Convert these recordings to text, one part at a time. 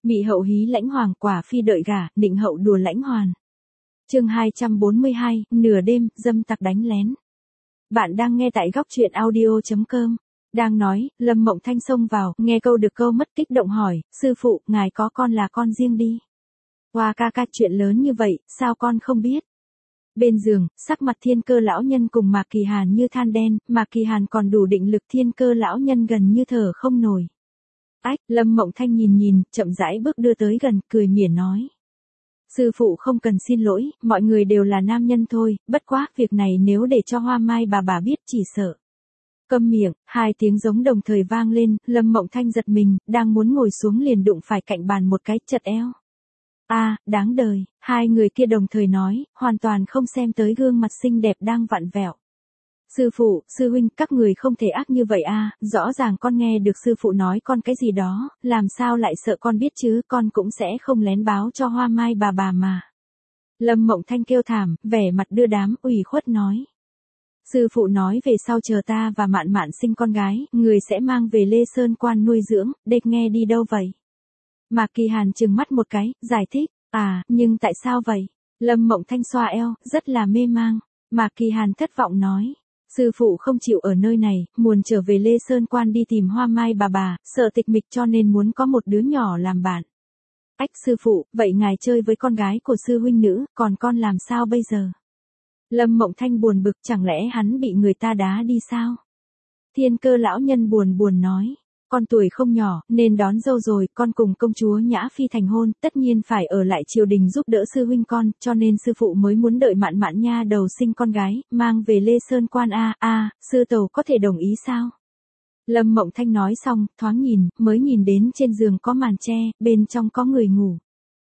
Mị hậu hí lãnh hoàng, quả phi đợi gả, định hậu đùa lãnh hoàn. Chương 242, nửa đêm, dâm tặc đánh lén. Bạn đang nghe tại góc truyện audio.com. Đang nói, Lâm Mộng Thanh xông vào, nghe câu được câu mất kích động hỏi, sư phụ, ngài có con là con riêng đi. Hoa ca chuyện lớn như vậy, sao con không biết? Bên giường, sắc mặt Thiên Cơ lão nhân cùng Mạc Kỳ Hàn như than đen, Mạc Kỳ Hàn còn đủ định lực, Thiên Cơ lão nhân gần như thở không nổi. Ách, Lâm Mộng Thanh nhìn, chậm rãi bước đưa tới gần, cười mỉa nói. Sư phụ không cần xin lỗi, mọi người đều là nam nhân thôi, bất quá, việc này nếu để cho Hoa Mai bà biết chỉ sợ. Câm miệng, hai tiếng giống đồng thời vang lên, Lâm Mộng Thanh giật mình, đang muốn ngồi xuống liền đụng phải cạnh bàn một cái, chật eo. Đáng đời, hai người kia đồng thời nói, hoàn toàn không xem tới gương mặt xinh đẹp đang vặn vẹo. Sư phụ, sư huynh, các người không thể ác như vậy rõ ràng con nghe được sư phụ nói con cái gì đó, làm sao lại sợ con biết chứ, con cũng sẽ không lén báo cho Hoa Mai bà mà. Lâm Mộng Thanh kêu thảm, vẻ mặt đưa đám, ủy khuất nói. Sư phụ nói về sau chờ ta và Mạn Mạn sinh con gái, người sẽ mang về Lê Sơn Quan nuôi dưỡng, đếch nghe đi đâu vậy? Mạc Kỳ Hàn trừng mắt một cái, giải thích, nhưng tại sao vậy? Lâm Mộng Thanh xoa eo, rất là mê mang. Mạc Kỳ Hàn thất vọng nói. Sư phụ không chịu ở nơi này, muốn trở về Lê Sơn Quan đi tìm Hoa Mai bà, sợ tịch mịch cho nên muốn có một đứa nhỏ làm bạn. Ách sư phụ, vậy ngài chơi với con gái của sư huynh nữ, còn con làm sao bây giờ? Lâm Mộng Thanh buồn bực, chẳng lẽ hắn bị người ta đá đi sao? Thiên Cơ lão nhân buồn nói. Con tuổi không nhỏ, nên đón dâu rồi, con cùng công chúa Nhã Phi thành hôn, tất nhiên phải ở lại triều đình giúp đỡ sư huynh con, cho nên sư phụ mới muốn đợi Mạn Mạn nha đầu sinh con gái, mang về Lê Sơn Quan sư tẩu có thể đồng ý sao? Lâm Mộng Thanh nói xong, thoáng nhìn, mới nhìn đến trên giường có màn che, bên trong có người ngủ.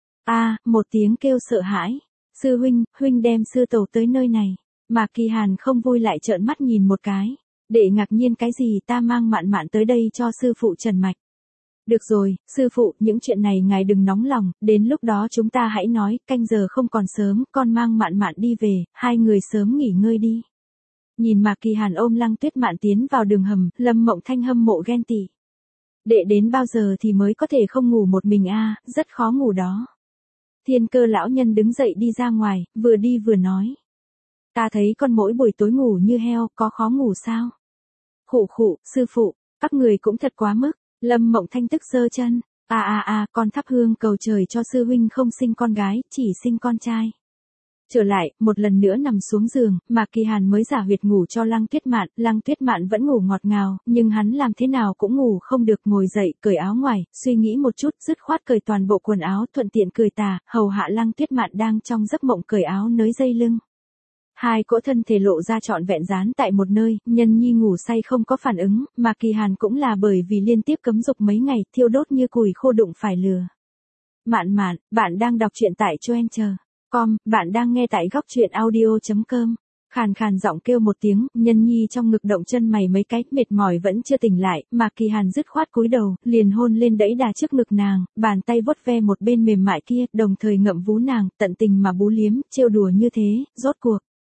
Một tiếng kêu sợ hãi. Sư huynh đem sư tẩu tới nơi này. Mạc Kỳ Hàn không vui lại trợn mắt nhìn một cái. Đệ ngạc nhiên cái gì, ta mang Mạn Mạn tới đây cho sư phụ trần mạch. Được rồi, sư phụ, những chuyện này ngài đừng nóng lòng, đến lúc đó chúng ta hãy nói, canh giờ không còn sớm, con mang Mạn Mạn đi về, hai người sớm nghỉ ngơi đi. Nhìn Mạc Kỳ Hàn ôm Lăng Tuyết Mạn tiến vào đường hầm, Lâm Mộng Thanh hâm mộ ghen tị. Đệ đến bao giờ thì mới có thể không ngủ một mình rất khó ngủ đó. Thiên Cơ lão nhân đứng dậy đi ra ngoài, vừa đi vừa nói. Ta thấy con mỗi buổi tối ngủ như heo, có khó ngủ sao? Khụ, sư phụ, các người cũng thật quá mức. Lâm Mộng Thanh tức giơ chân. Con thắp hương cầu trời cho sư huynh không sinh con gái, chỉ sinh con trai. Trở lại, một lần nữa nằm xuống giường, Mạc Kỳ Hàn mới giả huyệt ngủ cho Lăng Tuyết Mạn vẫn ngủ ngọt ngào, nhưng hắn làm thế nào cũng ngủ không được, ngồi dậy, cởi áo ngoài, suy nghĩ một chút, dứt khoát cởi toàn bộ quần áo, thuận tiện cười tà, hầu hạ Lăng Tuyết Mạn đang trong giấc mộng cởi áo nới dây lưng. Hai cỗ thân thể lộ ra trọn vẹn dán tại một nơi, nhân nhi ngủ say không có phản ứng, mà Kỳ Hàn cũng là bởi vì liên tiếp cấm dục mấy ngày, thiêu đốt như củi khô đụng phải lửa. Mạn, bạn đang đọc truyện tại choen.com, bạn đang nghe tại góc truyện audio.com. Khàn giọng kêu một tiếng, nhân nhi trong ngực động chân mày mấy cái, mệt mỏi vẫn chưa tỉnh lại, mà Kỳ Hàn dứt khoát cúi đầu, liền hôn lên đẫy đà trước ngực nàng, bàn tay vuốt ve một bên mềm mại kia, đồng thời ngậm vú nàng, tận tình mà bú liếm, trêu đùa như thế, rốt cuộc.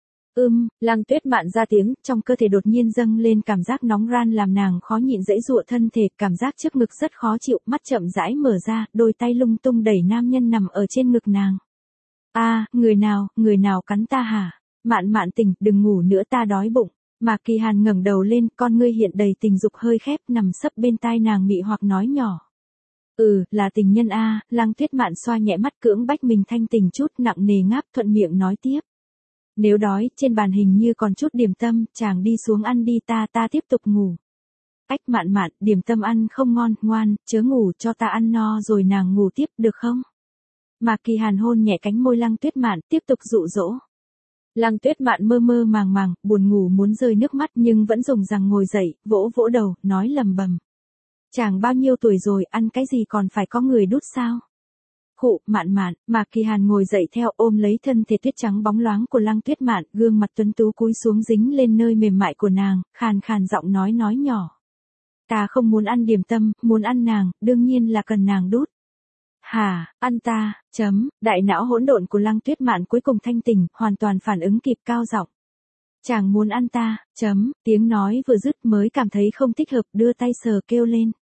Lăng Tuyết Mạn ra tiếng, trong cơ thể đột nhiên dâng lên cảm giác nóng ran làm nàng khó nhịn dãy dụa thân thể, cảm giác trước ngực rất khó chịu, mắt chậm rãi mở ra, đôi tay lung tung đẩy nam nhân nằm ở trên ngực nàng. Người nào cắn ta hả? Mạn tỉnh, đừng ngủ nữa ta đói bụng. Mạc Kỳ Hàn ngẩng đầu lên, con ngươi hiện đầy tình dục hơi khép, nằm sấp bên tai nàng mị hoặc nói nhỏ. Là tình nhân Lăng Tuyết Mạn xoa nhẹ mắt cưỡng bách mình thanh tỉnh chút, nặng nề ngáp, thuận miệng nói tiếp. Nếu đói, trên bàn hình như còn chút điểm tâm, chàng đi xuống ăn đi, ta tiếp tục ngủ. Ách Mạn, điểm tâm ăn không ngon, ngoan, chớ ngủ, cho ta ăn no rồi nàng ngủ tiếp, được không? Mạc Kỳ Hàn hôn nhẹ cánh môi Lăng Tuyết Mạn, tiếp tục dụ dỗ. Lăng Tuyết Mạn mơ màng, buồn ngủ muốn rơi nước mắt nhưng vẫn dùng rằng ngồi dậy, vỗ đầu, nói lầm bầm. Chàng bao nhiêu tuổi rồi, ăn cái gì còn phải có người đút sao? Khụ, Mạn, Mạc Kỳ Hàn ngồi dậy theo, ôm lấy thân thể tuyết trắng bóng loáng của Lăng Tuyết Mạn, gương mặt tuấn tú cúi xuống dính lên nơi mềm mại của nàng, khàn giọng nói nhỏ. Ta không muốn ăn điểm tâm, muốn ăn nàng, đương nhiên là cần nàng đút. Hả, ăn ta, đại não hỗn độn của Lăng Tuyết Mạn cuối cùng thanh tỉnh, hoàn toàn phản ứng kịp, cao giọng. Chàng muốn ăn ta, tiếng nói vừa dứt mới cảm thấy không thích hợp, đưa tay sờ kêu lên.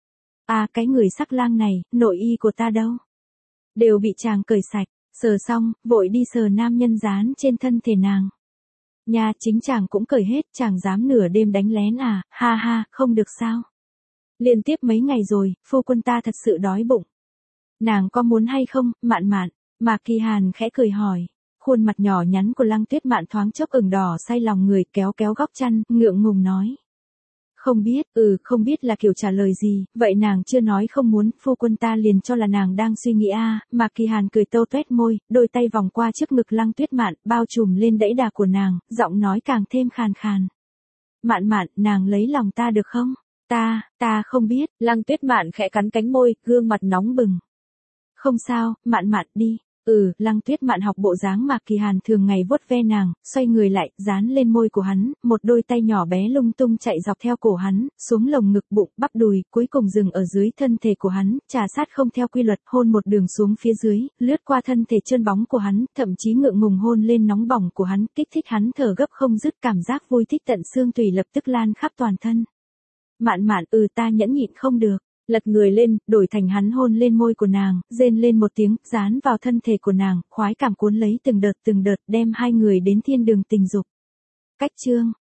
À cái người sắc lang này, nội y của ta đâu? Đều bị chàng cởi sạch, sờ xong, vội đi sờ nam nhân dán trên thân thể nàng. Nha chính chàng cũng cởi hết, chàng dám nửa đêm đánh lén à, ha ha, không được sao. Liên tiếp mấy ngày rồi, phu quân ta thật sự đói bụng. Nàng có muốn hay không, Mạn Mạn? Mạc Kỳ Hàn khẽ cười hỏi. Khuôn mặt nhỏ nhắn của Lăng Tuyết Mạn thoáng chốc ửng đỏ say lòng người, kéo kéo góc chăn, ngượng ngùng nói. Không biết, không biết là kiểu trả lời gì, vậy nàng chưa nói không muốn, phu quân ta liền cho là nàng đang suy nghĩ a. Mạc Kỳ Hàn cười tâu tuét môi, đôi tay vòng qua trước ngực Lăng Tuyết Mạn, bao trùm lên đẫy đà của nàng, giọng nói càng thêm khàn khàn. Mạn Mạn, nàng lấy lòng ta được không? Ta không biết, Lăng Tuyết Mạn khẽ cắn cánh môi, gương mặt nóng bừng. Không sao, Mạn Mạn đi. Lăng Tuyết Mạn học bộ dáng Mạc Kỳ Hàn thường ngày vuốt ve nàng, xoay người lại, dán lên môi của hắn, một đôi tay nhỏ bé lung tung chạy dọc theo cổ hắn, xuống lồng ngực bụng, bắp đùi, cuối cùng dừng ở dưới thân thể của hắn, trà sát không theo quy luật, hôn một đường xuống phía dưới, lướt qua thân thể trơn bóng của hắn, thậm chí ngượng ngùng hôn lên nóng bỏng của hắn, kích thích hắn thở gấp không dứt, cảm giác vui thích tận xương tủy lập tức lan khắp toàn thân. Mạn Mạn, ta nhẫn nhịn không được. Lật người lên, đổi thành hắn hôn lên môi của nàng, rên lên một tiếng, dán vào thân thể của nàng, khoái cảm cuốn lấy từng đợt, đem hai người đến thiên đường tình dục. Cách chương